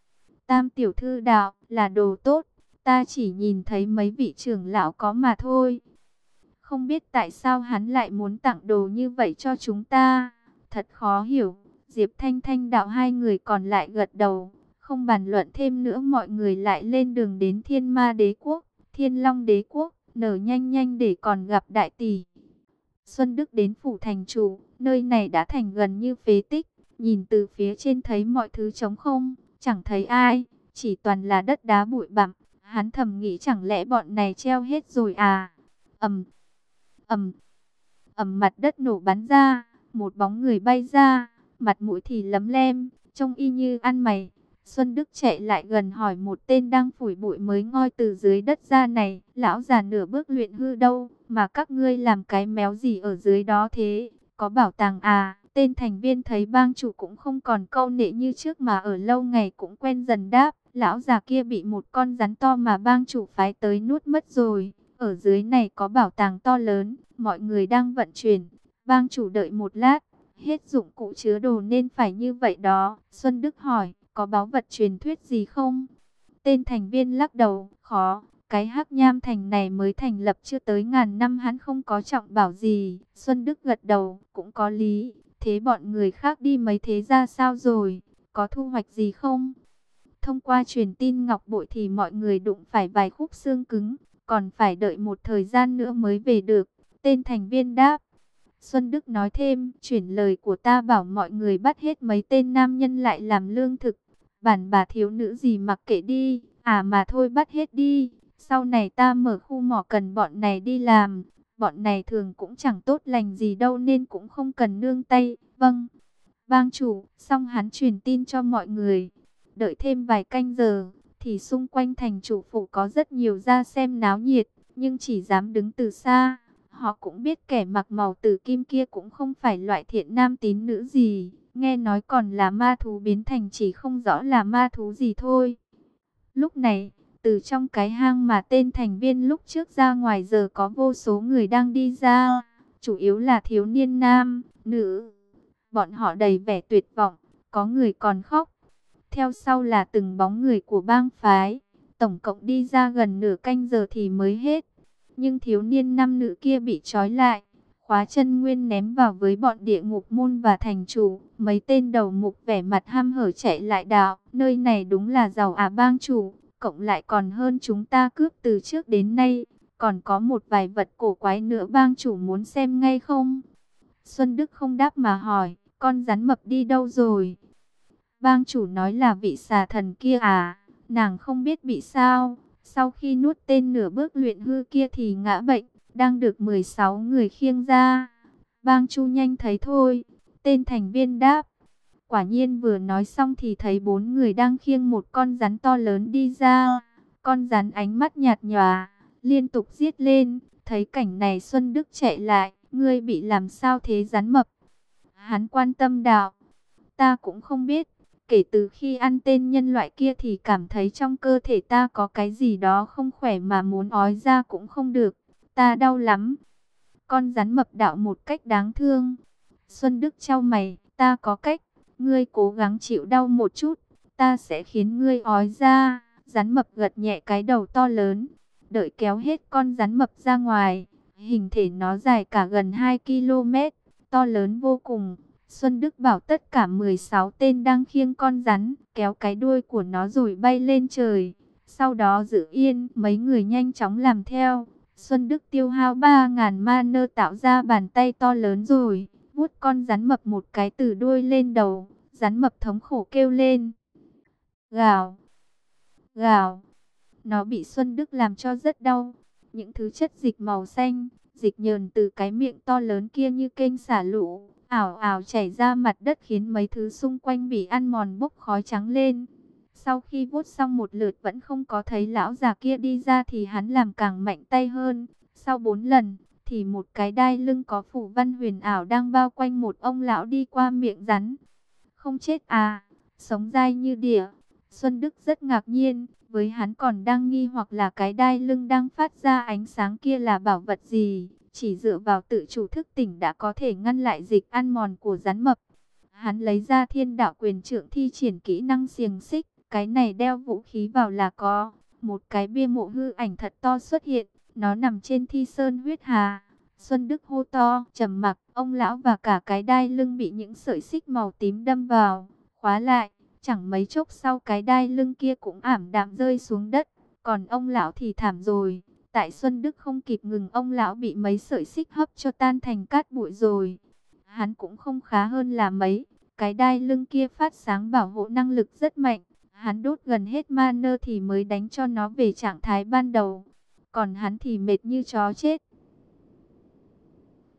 Tam tiểu thư đạo, là đồ tốt, ta chỉ nhìn thấy mấy vị trưởng lão có mà thôi. Không biết tại sao hắn lại muốn tặng đồ như vậy cho chúng ta, thật khó hiểu. Diệp Thanh Thanh đạo, hai người còn lại gật đầu. Không bàn luận thêm nữa, mọi người lại lên đường đến Thiên Ma Đế Quốc, Thiên Long Đế Quốc, nở nhanh nhanh để còn gặp đại tỷ. Xuân Đức đến phủ thành chủ, nơi này đã thành gần như phế tích, nhìn từ phía trên thấy mọi thứ trống không, chẳng thấy ai, chỉ toàn là đất đá bụi bặm. Hắn thầm nghĩ chẳng lẽ bọn này treo hết rồi à? Ầm. ầm, ầm, mặt đất nổ bắn ra, một bóng người bay ra, mặt mũi thì lấm lem, trông y như ăn mày. Xuân Đức chạy lại gần hỏi một tên đang phủi bụi mới ngoi từ dưới đất ra này, lão già nửa bước luyện hư đâu, mà các ngươi làm cái méo gì ở dưới đó thế, có bảo tàng à? Tên thành viên thấy bang chủ cũng không còn câu nệ như trước mà ở lâu ngày cũng quen dần đáp, lão già kia bị một con rắn to mà bang chủ phái tới nuốt mất rồi, ở dưới này có bảo tàng to lớn, mọi người đang vận chuyển, bang chủ đợi một lát, hết dụng cụ chứa đồ nên phải như vậy đó. Xuân Đức hỏi, có báu vật truyền thuyết gì không? Tên thành viên lắc đầu, khó, cái Hắc Nham Thành này mới thành lập chưa tới ngàn năm hắn không có trọng bảo gì. Xuân Đức gật đầu, cũng có lý, thế bọn người khác đi mấy thế ra sao rồi, có thu hoạch gì không? Thông qua truyền tin ngọc bội thì mọi người đụng phải vài khúc xương cứng, còn phải đợi một thời gian nữa mới về được. Tên thành viên đáp. Xuân Đức nói thêm, chuyển lời của ta bảo mọi người bắt hết mấy tên nam nhân lại làm lương thực. Bản bà thiếu nữ gì mặc kệ đi, à mà thôi bắt hết đi. Sau này ta mở khu mỏ cần bọn này đi làm. Bọn này thường cũng chẳng tốt lành gì đâu nên cũng không cần nương tay. Vâng, bang chủ, xong hắn truyền tin cho mọi người. Đợi thêm vài canh giờ, thì xung quanh thành chủ phủ có rất nhiều ra xem náo nhiệt, nhưng chỉ dám đứng từ xa. Họ cũng biết kẻ mặc màu tử kim kia cũng không phải loại thiện nam tín nữ gì, nghe nói còn là ma thú biến thành chỉ không rõ là ma thú gì thôi. Lúc này, từ trong cái hang mà tên thành viên lúc trước ra ngoài giờ có vô số người đang đi ra, chủ yếu là thiếu niên nam, nữ. Bọn họ đầy vẻ tuyệt vọng, có người còn khóc. Theo sau là từng bóng người của bang phái, tổng cộng đi ra gần nửa canh giờ thì mới hết. Nhưng thiếu niên nam nữ kia bị trói lại, khóa chân nguyên ném vào với bọn địa ngục môn và thành chủ. Mấy tên đầu mục vẻ mặt ham hở chạy lại đạo, nơi này đúng là giàu à bang chủ, cộng lại còn hơn chúng ta cướp từ trước đến nay. Còn có một vài vật cổ quái nữa bang chủ muốn xem ngay không? Xuân Đức không đáp mà hỏi, con rắn mập đi đâu rồi? Bang chủ nói là vị xà thần kia à, nàng không biết bị sao? Sau khi nuốt tên nửa bước luyện hư kia thì ngã bệnh, đang được mười sáu người khiêng ra. Bang Chu nhanh thấy thôi, tên thành viên đáp. Quả nhiên vừa nói xong thì thấy bốn người đang khiêng một con rắn to lớn đi ra. Con rắn ánh mắt nhạt nhòa, liên tục giết lên. Thấy cảnh này Xuân Đức chạy lại, ngươi bị làm sao thế rắn mập? Hắn quan tâm đạo, ta cũng không biết. Kể từ khi ăn tên nhân loại kia thì cảm thấy trong cơ thể ta có cái gì đó không khỏe mà muốn ói ra cũng không được. Ta đau lắm. Con rắn mập đạo một cách đáng thương. Xuân Đức chau mày, ta có cách. Ngươi cố gắng chịu đau một chút. Ta sẽ khiến ngươi ói ra. Rắn mập gật nhẹ cái đầu to lớn. Đợi kéo hết con rắn mập ra ngoài. Hình thể nó dài cả gần hai ki lô mét. To lớn vô cùng. Xuân Đức bảo tất cả mười sáu tên đang khiêng con rắn, kéo cái đuôi của nó rồi bay lên trời. Sau đó giữ yên, mấy người nhanh chóng làm theo. Xuân Đức tiêu hao ba nghìn mana tạo ra bàn tay to lớn rồi, vuốt con rắn mập một cái từ đuôi lên đầu. Rắn mập thống khổ kêu lên. Gào, gào. Nó bị Xuân Đức làm cho rất đau. Những thứ chất dịch màu xanh, dịch nhờn từ cái miệng to lớn kia như kênh xả lũ, ảo ảo chảy ra mặt đất khiến mấy thứ xung quanh bị ăn mòn bốc khói trắng lên. Sau khi vuốt xong một lượt vẫn không có thấy lão già kia đi ra thì hắn làm càng mạnh tay hơn. Sau bốn lần thì một cái đai lưng có phủ văn huyền ảo đang bao quanh một ông lão đi qua miệng rắn. Không chết à, sống dai như đỉa. Xuân Đức rất ngạc nhiên, với hắn còn đang nghi hoặc là cái đai lưng đang phát ra ánh sáng kia là bảo vật gì. Chỉ dựa vào tự chủ thức tỉnh đã có thể ngăn lại dịch ăn mòn của rắn mập. Hắn lấy ra thiên đạo quyền trượng thi triển kỹ năng xiềng xích. Cái này đeo vũ khí vào là có. Một cái bia mộ hư ảnh thật to xuất hiện. Nó nằm trên thi sơn huyết hà. Xuân Đức hô to, trầm mặc. Ông lão và cả cái đai lưng bị những sợi xích màu tím đâm vào, khóa lại. Chẳng mấy chốc sau cái đai lưng kia cũng ảm đạm rơi xuống đất. Còn ông lão thì thảm rồi. Tại Xuân Đức không kịp ngừng, ông lão bị mấy sợi xích hấp cho tan thành cát bụi rồi. Hắn cũng không khá hơn là mấy. Cái đai lưng kia phát sáng bảo hộ năng lực rất mạnh. Hắn đốt gần hết mana thì mới đánh cho nó về trạng thái ban đầu. Còn hắn thì mệt như chó chết.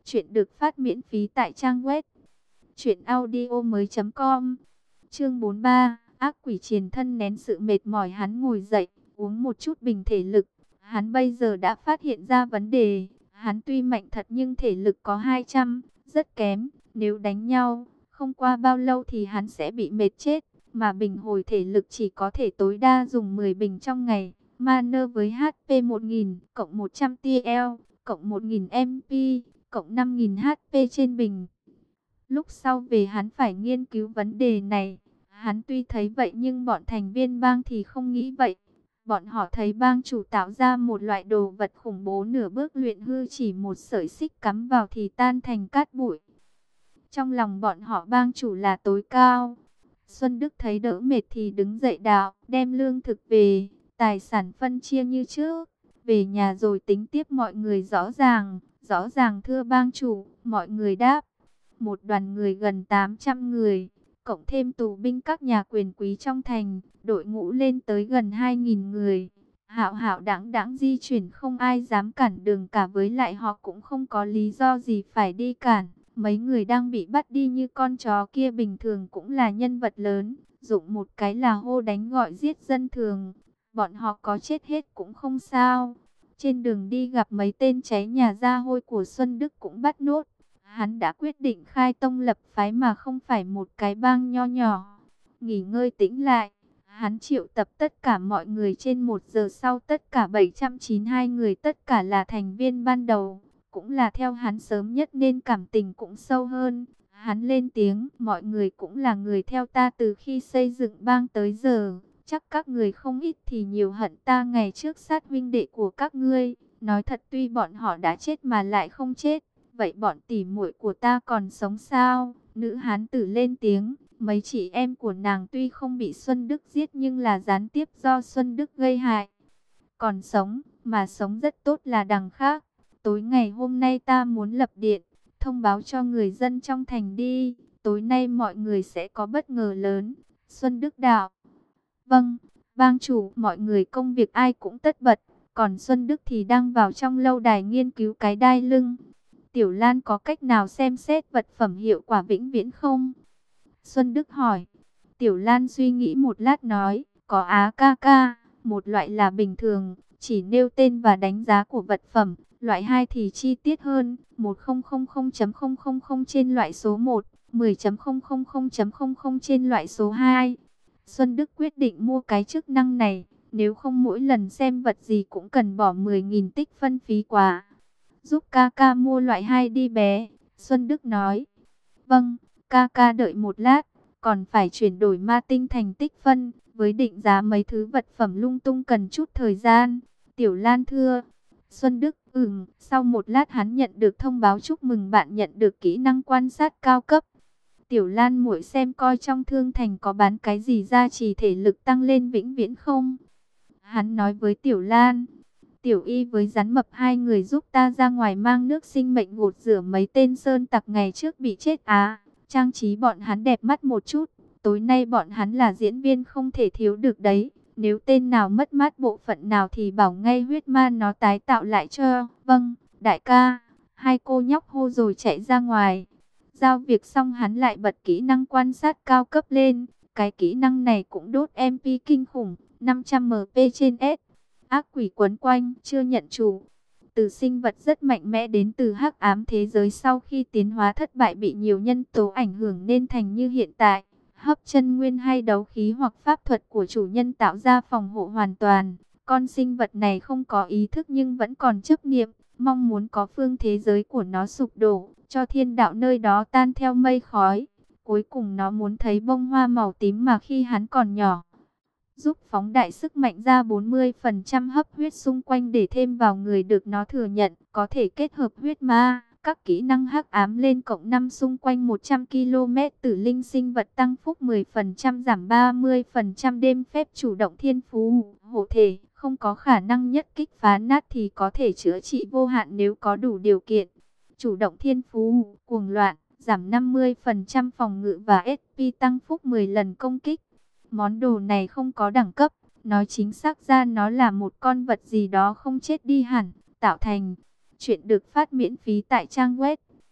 Chuyện được phát miễn phí tại trang web truyện audio mới chấm com. Chương bốn mươi ba, ác quỷ triền thân. Nén sự mệt mỏi, hắn ngồi dậy, uống một chút bình thể lực. Hắn bây giờ đã phát hiện ra vấn đề. Hắn tuy mạnh thật nhưng thể lực có hai trăm, rất kém. Nếu đánh nhau, không qua bao lâu thì hắn sẽ bị mệt chết. Mà bình hồi thể lực chỉ có thể tối đa dùng mười bình trong ngày. Mana với hát pê một nghìn, cộng một trăm tê lờ, cộng một nghìn em pê, cộng năm nghìn hát pê trên bình. Lúc sau về hắn phải nghiên cứu vấn đề này. Hắn tuy thấy vậy nhưng bọn thành viên bang thì không nghĩ vậy. Bọn họ thấy bang chủ tạo ra một loại đồ vật khủng bố, nửa bước luyện hư, chỉ một sợi xích cắm vào thì tan thành cát bụi. Trong lòng bọn họ bang chủ là tối cao. Xuân Đức thấy đỡ mệt thì đứng dậy đạo, đem lương thực về, tài sản phân chia như trước. Về nhà rồi tính tiếp mọi người. Rõ ràng, rõ ràng thưa bang chủ, mọi người đáp. Một đoàn người gần tám trăm người, cộng thêm tù binh các nhà quyền quý trong thành, đội ngũ lên tới gần hai nghìn người. Hạo hạo đãng đãng di chuyển, không ai dám cản đường cả, với lại họ cũng không có lý do gì phải đi cản. Mấy người đang bị bắt đi như con chó kia bình thường cũng là nhân vật lớn, dụng một cái là hô đánh gọi giết dân thường. Bọn họ có chết hết cũng không sao. Trên đường đi gặp mấy tên cháy nhà gia hôi của Xuân Đức cũng bắt nốt. Hắn đã quyết định khai tông lập phái mà không phải một cái bang nho nhỏ. Nghỉ ngơi tĩnh lại, hắn triệu tập tất cả mọi người. Trên một giờ sau, tất cả bảy trăm chín mươi hai người, tất cả là thành viên ban đầu, cũng là theo hắn sớm nhất nên cảm tình cũng sâu hơn. Hắn lên tiếng, mọi người cũng là người theo ta từ khi xây dựng bang tới giờ. Chắc các người không ít thì nhiều hận ta ngày trước sát huynh đệ của các ngươi. Nói thật, tuy bọn họ đã chết mà lại không chết, vậy bọn tỷ muội của ta còn sống sao? Nữ hán tử lên tiếng, mấy chị em của nàng tuy không bị Xuân Đức giết nhưng là gián tiếp do Xuân Đức gây hại. Còn sống, mà sống rất tốt là đằng khác. Tối ngày hôm nay ta muốn lập điện, thông báo cho người dân trong thành đi. Tối nay mọi người sẽ có bất ngờ lớn. Xuân Đức đạo. Vâng, bang chủ. Mọi người công việc ai cũng tất bật. Còn Xuân Đức thì đang vào trong lâu đài nghiên cứu cái đai lưng. Tiểu Lan có cách nào xem xét vật phẩm hiệu quả vĩnh viễn không? Xuân Đức hỏi. Tiểu Lan suy nghĩ một lát nói, có á ca ca. Một loại là bình thường, chỉ nêu tên và đánh giá của vật phẩm. Loại hai thì chi tiết hơn, một nghìn chấm không không không trên loại số một, mười chấm không không không chấm không không trên loại số hai. Xuân Đức quyết định mua cái chức năng này, nếu không mỗi lần xem vật gì cũng cần bỏ mười nghìn tích phân phí quá. Giúp ca ca mua loại hai đi bé, Xuân Đức nói. Vâng, ca ca đợi một lát, còn phải chuyển đổi ma tinh thành tích phân, với định giá mấy thứ vật phẩm lung tung cần chút thời gian. Tiểu Lan thưa. Xuân Đức, ừm, sau một lát hắn nhận được thông báo chúc mừng bạn nhận được kỹ năng quan sát cao cấp. Tiểu Lan muội xem coi trong thương thành có bán cái gì gia trì thể lực tăng lên vĩnh viễn không? Hắn nói với Tiểu Lan. Tiểu Y với Rắn Mập hai người giúp ta ra ngoài mang nước sinh mệnh gột rửa mấy tên sơn tặc ngày trước bị chết á. Trang trí bọn hắn đẹp mắt một chút. Tối nay bọn hắn là diễn viên không thể thiếu được đấy. Nếu tên nào mất mát bộ phận nào thì bảo ngay huyết ma nó tái tạo lại cho. Vâng, đại ca. Hai cô nhóc hô rồi chạy ra ngoài. Giao việc xong hắn lại bật kỹ năng quan sát cao cấp lên. Cái kỹ năng này cũng đốt em pê kinh khủng, năm trăm em pê trên S. Ác quỷ quấn quanh, chưa nhận chủ. Từ sinh vật rất mạnh mẽ đến từ hắc ám thế giới, sau khi tiến hóa thất bại bị nhiều nhân tố ảnh hưởng nên thành như hiện tại. Hấp chân nguyên hay đấu khí hoặc pháp thuật của chủ nhân tạo ra phòng hộ hoàn toàn. Con sinh vật này không có ý thức nhưng vẫn còn chấp niệm, mong muốn có phương thế giới của nó sụp đổ, cho thiên đạo nơi đó tan theo mây khói. Cuối cùng nó muốn thấy bông hoa màu tím mà khi hắn còn nhỏ. Giúp phóng đại sức mạnh ra bốn mươi phần trăm hấp huyết xung quanh để thêm vào người được nó thừa nhận, có thể kết hợp huyết ma, các kỹ năng hắc ám lên cộng năm xung quanh một trăm ki lô mét, tử linh sinh vật tăng phúc mười phần trăm giảm ba mươi phần trăm, đêm phép chủ động thiên phú, hộ thể, không có khả năng nhất kích phá nát thì có thể chữa trị vô hạn nếu có đủ điều kiện. Chủ động thiên phú, cuồng loạn, giảm năm mươi phần trăm phòng ngự và ét pê tăng phúc mười lần công kích. Món đồ này không có đẳng cấp, nói chính xác ra nó là một con vật gì đó không chết đi hẳn, tạo thành. Chuyện được phát miễn phí tại trang web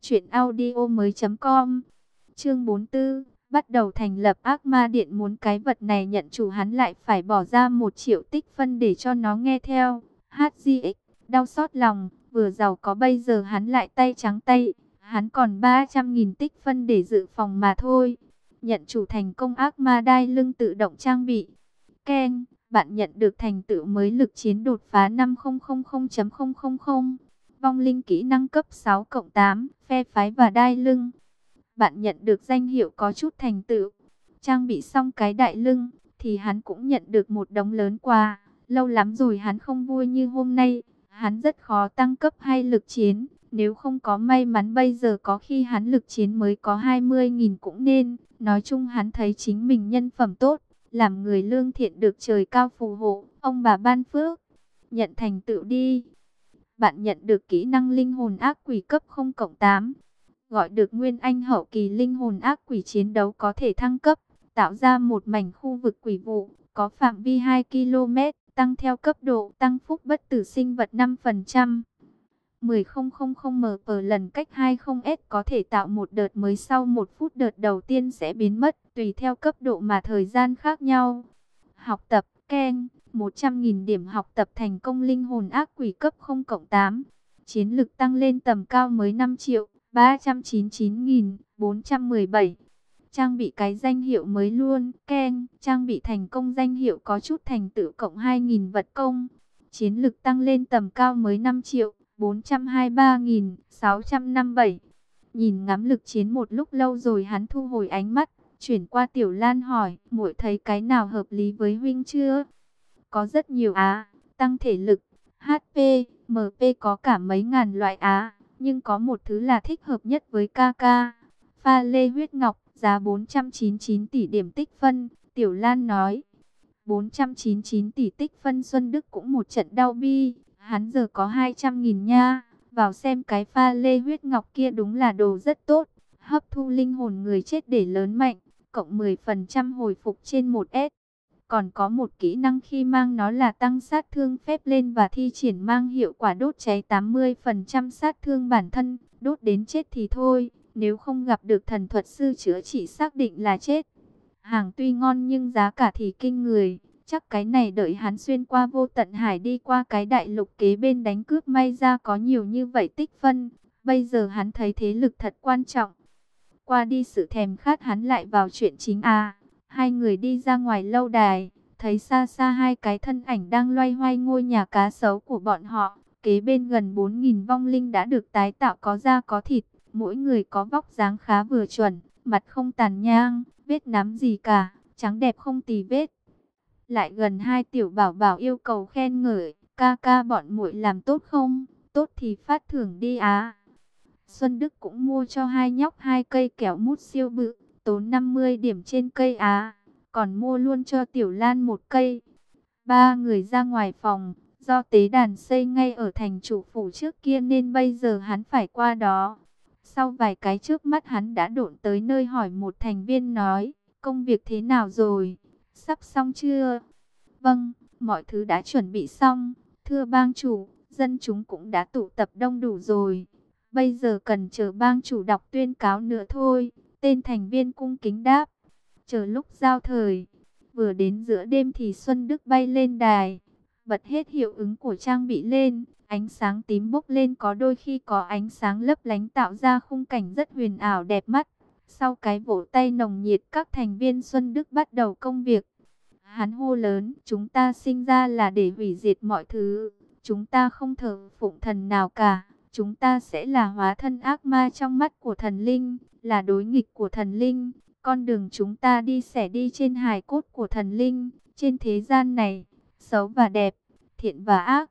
Chuyện audio mới chấm com. Chương bốn mươi tư, bắt đầu thành lập ác ma điện. Muốn cái vật này nhận chủ, hắn lại phải bỏ ra một triệu tích phân để cho nó nghe theo. hát giê ích, đau xót lòng, vừa giàu có bây giờ hắn lại tay trắng tay. Hắn còn ba trăm nghìn tích phân để dự phòng mà thôi. Nhận chủ thành công, ác ma đai lưng tự động trang bị. Ken, bạn nhận được thành tựu mới, lực chiến đột phá năm nghìn chấm không không không. Vong linh kỹ năng cấp sáu cộng tám, phe phái và đai lưng. Bạn nhận được danh hiệu có chút thành tựu. Trang bị xong cái đại lưng, thì hắn cũng nhận được một đống lớn quà. Lâu lắm rồi hắn không vui như hôm nay. Hắn rất khó tăng cấp hay lực chiến. Nếu không có may mắn bây giờ có khi hắn lực chiến mới có hai mươi nghìn cũng nên. Nói chung hắn thấy chính mình nhân phẩm tốt, làm người lương thiện được trời cao phù hộ, ông bà ban phước. Nhận thành tựu đi. Bạn nhận được kỹ năng linh hồn ác quỷ cấp không cộng tám. Gọi được nguyên anh hậu kỳ linh hồn ác quỷ, chiến đấu có thể thăng cấp, tạo ra một mảnh khu vực quỷ vụ, có phạm vi hai ki lô mét, tăng theo cấp độ, tăng phúc bất tử sinh vật năm phần trăm. mười nghìn em pê lần cách hai mươi S có thể tạo một đợt mới sau một phút, đợt đầu tiên sẽ biến mất, tùy theo cấp độ mà thời gian khác nhau. Học tập, Ken, một trăm nghìn điểm học tập thành công linh hồn ác quỷ cấp không cộng tám. Chiến lực tăng lên tầm cao mới năm triệu ba trăm chín mươi chín nghìn bốn trăm mười bảy. Trang bị cái danh hiệu mới luôn, Ken, trang bị thành công danh hiệu có chút thành tựu cộng hai nghìn vật công. Chiến lực tăng lên tầm cao mới năm triệu bốn trăm hai mươi ba nghìn sáu trăm năm mươi bảy. Nhìn ngắm lực chiến một lúc lâu rồi hắn thu hồi ánh mắt, chuyển qua Tiểu Lan hỏi, muội thấy cái nào hợp lý với huynh chưa? Có rất nhiều á, tăng thể lực, hát pê, em pê có cả mấy ngàn loại á, nhưng có một thứ là thích hợp nhất với ca ca. Pha lê huyết ngọc, giá bốn trăm chín mươi chín tỷ điểm tích phân, Tiểu Lan nói. bốn trăm chín mươi chín tỷ tích phân, Xuân Đức cũng một trận đau bi, hắn giờ có hai trăm nghìn nha. Vào xem cái pha lê huyết ngọc kia, đúng là đồ rất tốt, hấp thu linh hồn người chết để lớn mạnh, cộng mười phần trăm hồi phục trên một S. Còn có một kỹ năng khi mang nó là tăng sát thương phép lên và thi triển mang hiệu quả đốt cháy tám mươi phần trăm sát thương bản thân, đốt đến chết thì thôi, nếu không gặp được thần thuật sư chữa trị xác định là chết. Hàng tuy ngon nhưng giá cả thì kinh người, chắc cái này đợi hắn xuyên qua vô tận hải đi qua cái đại lục kế bên đánh cướp may ra có nhiều như vậy tích phân. Bây giờ hắn thấy thế lực thật quan trọng. Qua đi sự thèm khát, hắn lại vào chuyện chính à. Hai người đi ra ngoài lâu đài, thấy xa xa hai cái thân ảnh đang loay hoay ngôi nhà cá sấu của bọn họ. Kế bên gần bốn nghìn vong linh đã được tái tạo, có da có thịt, mỗi người có vóc dáng khá vừa chuẩn, mặt không tàn nhang, vết nám gì cả, trắng đẹp không tì vết. Lại gần hai tiểu bảo bảo yêu cầu khen ngợi, ca ca bọn muội làm tốt không? Tốt thì phát thưởng đi á. Xuân Đức cũng mua cho hai nhóc hai cây kẹo mút siêu bự, tốn năm mươi điểm trên cây á, còn mua luôn cho Tiểu Lan một cây. Ba người ra ngoài phòng, do tế đàn xây ngay ở thành chủ phủ trước kia nên bây giờ hắn phải qua đó. Sau vài cái trước mắt hắn đã độn tới nơi hỏi một thành viên nói, công việc thế nào rồi? Sắp xong chưa? Vâng, mọi thứ đã chuẩn bị xong, thưa bang chủ, dân chúng cũng đã tụ tập đông đủ rồi. Bây giờ cần chờ bang chủ đọc tuyên cáo nữa thôi. Tên thành viên cung kính đáp. Chờ lúc giao thời, vừa đến giữa đêm thì Xuân Đức bay lên đài, bật hết hiệu ứng của trang bị lên, ánh sáng tím bốc lên, có đôi khi có ánh sáng lấp lánh tạo ra khung cảnh rất huyền ảo đẹp mắt. Sau cái vỗ tay nồng nhiệt, các thành viên Xuân Đức bắt đầu công việc. Hắn hô lớn, chúng ta sinh ra là để hủy diệt mọi thứ, chúng ta không thờ phụng thần nào cả. Chúng ta sẽ là hóa thân ác ma trong mắt của thần linh, là đối nghịch của thần linh. Con đường chúng ta đi sẽ đi trên hài cốt của thần linh. Trên thế gian này, xấu và đẹp, thiện và ác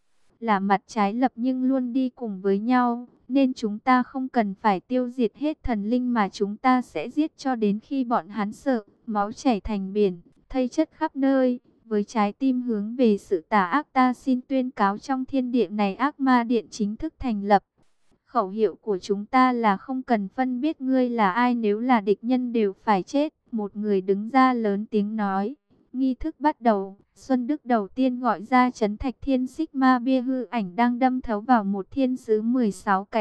là mặt trái lập nhưng luôn đi cùng với nhau. Nên chúng ta không cần phải tiêu diệt hết thần linh, mà chúng ta sẽ giết cho đến khi bọn hắn sợ, máu chảy thành biển, thây chất khắp nơi. Với trái tim hướng về sự tà ác, ta xin tuyên cáo trong thiên địa này ác ma điện chính thức thành lập. Khẩu hiệu của chúng ta là không cần phân biết ngươi là ai, nếu là địch nhân đều phải chết. Một người đứng ra lớn tiếng nói. Nghi thức bắt đầu. Xuân Đức đầu tiên gọi ra Trấn Thạch Thiên Xích Ma bia hư ảnh đang đâm thấu vào một thiên sứ mười sáu cánh.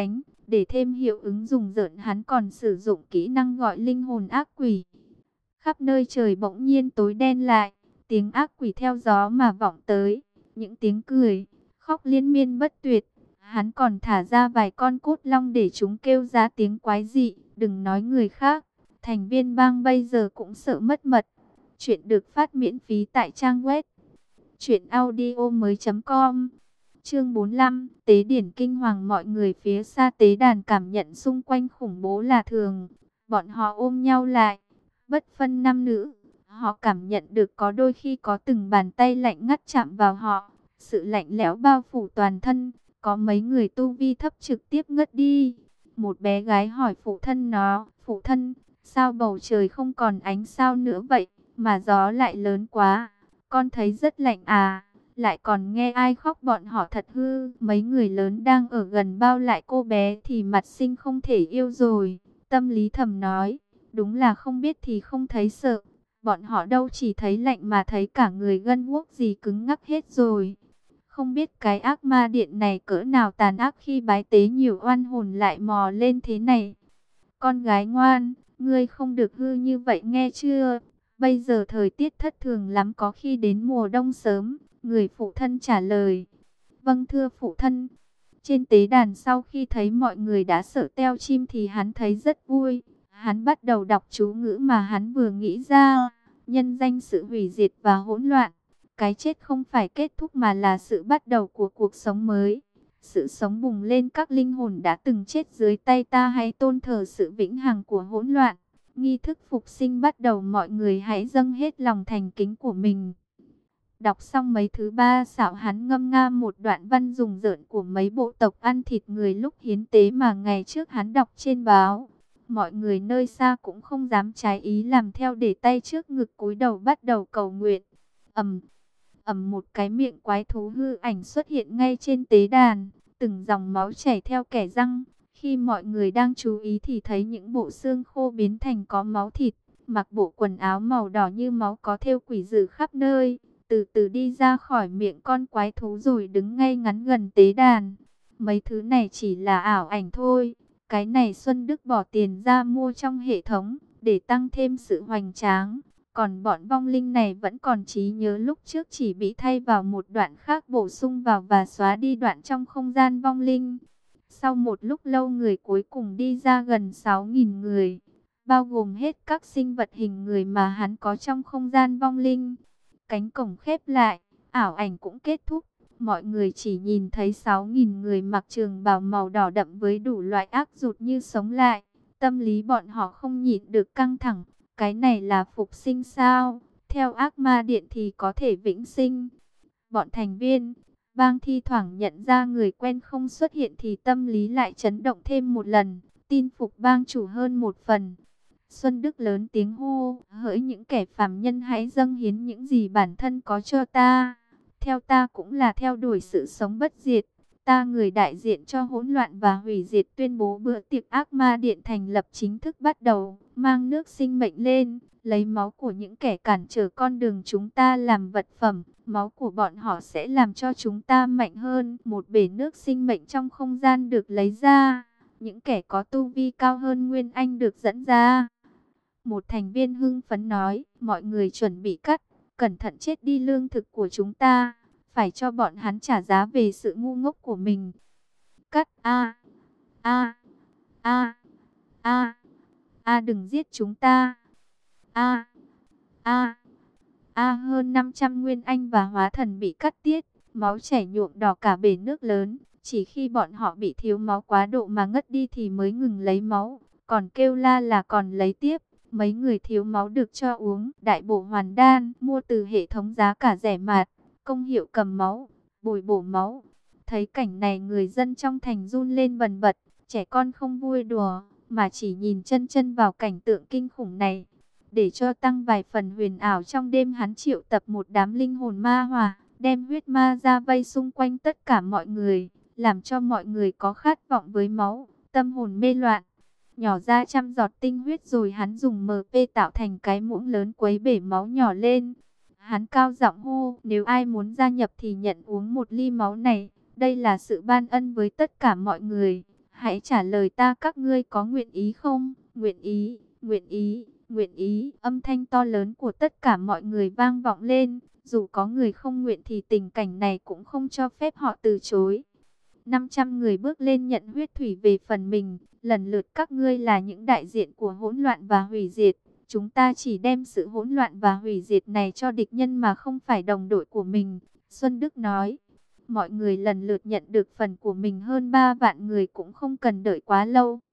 Để thêm hiệu ứng rùng rợn, hắn còn sử dụng kỹ năng gọi linh hồn ác quỷ. Khắp nơi trời bỗng nhiên tối đen lại, tiếng ác quỷ theo gió mà vọng tới, những tiếng cười, khóc liên miên bất tuyệt. Hắn còn thả ra vài con cốt long để chúng kêu ra tiếng quái dị, đừng nói người khác, thành viên bang bây giờ cũng sợ mất mật. Chuyện được phát miễn phí tại trang web truyện audio mới chấm com. Chương bốn mươi lăm, tế điển kinh hoàng. Mọi người phía xa tế đàn cảm nhận xung quanh khủng bố là thường. Bọn họ ôm nhau lại, bất phân nam nữ. Họ cảm nhận được có đôi khi có từng bàn tay lạnh ngắt chạm vào họ. Sự lạnh lẽo bao phủ toàn thân. Có mấy người tu vi thấp trực tiếp ngất đi. Một bé gái hỏi phụ thân nó, phụ thân, sao bầu trời không còn ánh sao nữa vậy, mà gió lại lớn quá, con thấy rất lạnh à. Lại còn nghe ai khóc, bọn họ thật hư. Mấy người lớn đang ở gần bao lại cô bé thì mặt xinh không thể yêu rồi. Tâm lý thầm nói, đúng là không biết thì không thấy sợ. Bọn họ đâu chỉ thấy lạnh mà thấy cả người gân guốc gì cứng ngắc hết rồi. Không biết cái ác ma điện này cỡ nào tàn ác, khi bái tế nhiều oan hồn lại mò lên thế này. Con gái ngoan, ngươi không được hư như vậy nghe chưa? Bây giờ thời tiết thất thường lắm, có khi đến mùa đông sớm. Người phụ thân trả lời, vâng thưa phụ thân. Trên tế đàn sau khi thấy mọi người đã sợ teo chim thì hắn thấy rất vui. Hắn bắt đầu đọc chú ngữ mà hắn vừa nghĩ ra, nhân danh sự hủy diệt và hỗn loạn. Cái chết không phải kết thúc mà là sự bắt đầu của cuộc sống mới. Sự sống bùng lên, các linh hồn đã từng chết dưới tay ta hãy tôn thờ sự vĩnh hằng của hỗn loạn. Nghi thức phục sinh bắt đầu, mọi người hãy dâng hết lòng thành kính của mình. Đọc xong mấy thứ ba xạo, hắn ngâm nga một đoạn văn rùng rợn của mấy bộ tộc ăn thịt người lúc hiến tế mà ngày trước hắn đọc trên báo. Mọi người nơi xa cũng không dám trái ý làm theo, để tay trước ngực cúi đầu bắt đầu cầu nguyện. Ầm, ầm, một cái miệng quái thú hư ảnh xuất hiện ngay trên tế đàn, từng dòng máu chảy theo kẻ răng. Khi mọi người đang chú ý thì thấy những bộ xương khô biến thành có máu thịt, mặc bộ quần áo màu đỏ như máu, có thêu quỷ dữ khắp nơi. Từ từ đi ra khỏi miệng con quái thú rồi đứng ngay ngắn gần tế đàn. Mấy thứ này chỉ là ảo ảnh thôi. Cái này Xuân Đức bỏ tiền ra mua trong hệ thống, để tăng thêm sự hoành tráng. Còn bọn vong linh này vẫn còn trí nhớ lúc trước, chỉ bị thay vào một đoạn khác bổ sung vào và xóa đi đoạn trong không gian vong linh. Sau một lúc lâu, người cuối cùng đi ra, gần sáu nghìn người, bao gồm hết các sinh vật hình người mà hắn có trong không gian vong linh. Cánh cổng khép lại, ảo ảnh cũng kết thúc. Mọi người chỉ nhìn thấy sáu nghìn người mặc trường bào màu đỏ đậm với đủ loại ác dụt như sống lại. Tâm lý bọn họ không nhịn được căng thẳng. Cái này là phục sinh sao? Theo ác ma điện thì có thể vĩnh sinh. Bọn thành viên bang thi thoảng nhận ra người quen không xuất hiện thì tâm lý lại chấn động thêm một lần, tin phục bang chủ hơn một phần. Xuân Đức lớn tiếng hô, hỡi những kẻ phàm nhân, hãy dâng hiến những gì bản thân có cho ta. Theo ta cũng là theo đuổi sự sống bất diệt. Ta, người đại diện cho hỗn loạn và hủy diệt, tuyên bố bữa tiệc ác ma điện thành lập chính thức bắt đầu. Mang nước sinh mệnh lên, lấy máu của những kẻ cản trở con đường chúng ta làm vật phẩm. Máu của bọn họ sẽ làm cho chúng ta mạnh hơn. Một bể nước sinh mệnh trong không gian được lấy ra. Những kẻ có tu vi cao hơn Nguyên Anh được dẫn ra. Một thành viên hưng phấn nói, mọi người chuẩn bị cắt, cẩn thận chết đi lương thực của chúng ta. Phải cho bọn hắn trả giá về sự ngu ngốc của mình. Cắt, a a a a a đừng giết chúng ta. A a a hơn năm trăm Nguyên Anh và hóa thần bị cắt tiết, máu chảy nhuộm đỏ cả bể nước lớn. Chỉ khi bọn họ bị thiếu máu quá độ mà ngất đi thì mới ngừng lấy máu, còn kêu la là còn lấy tiếp. Mấy người thiếu máu được cho uống đại bổ hoàn đan, mua từ hệ thống giá cả rẻ mạt, công hiệu cầm máu, bồi bổ máu. Thấy cảnh này, người dân trong thành run lên bần bật, trẻ con không vui đùa, mà chỉ nhìn chân chân vào cảnh tượng kinh khủng này. Để cho tăng vài phần huyền ảo, trong đêm hắn triệu tập một đám linh hồn ma hòa, đem huyết ma ra vây xung quanh tất cả mọi người, làm cho mọi người có khát vọng với máu, tâm hồn mê loạn. Nhỏ ra trăm giọt tinh huyết rồi hắn dùng em pê tạo thành cái muỗng lớn quấy bể máu nhỏ lên. Hắn cao giọng hô, nếu ai muốn gia nhập thì nhận uống một ly máu này. Đây là sự ban ân với tất cả mọi người. Hãy trả lời ta, các ngươi có nguyện ý không? Nguyện ý, nguyện ý, nguyện ý. Âm thanh to lớn của tất cả mọi người vang vọng lên. Dù có người không nguyện thì tình cảnh này cũng không cho phép họ từ chối. năm trăm người bước lên nhận huyết thủy về phần mình. Lần lượt các ngươi là những đại diện của hỗn loạn và hủy diệt. Chúng ta chỉ đem sự hỗn loạn và hủy diệt này cho địch nhân mà không phải đồng đội của mình. Xuân Đức nói. Mọi người lần lượt nhận được phần của mình, hơn ba vạn người cũng không cần đợi quá lâu.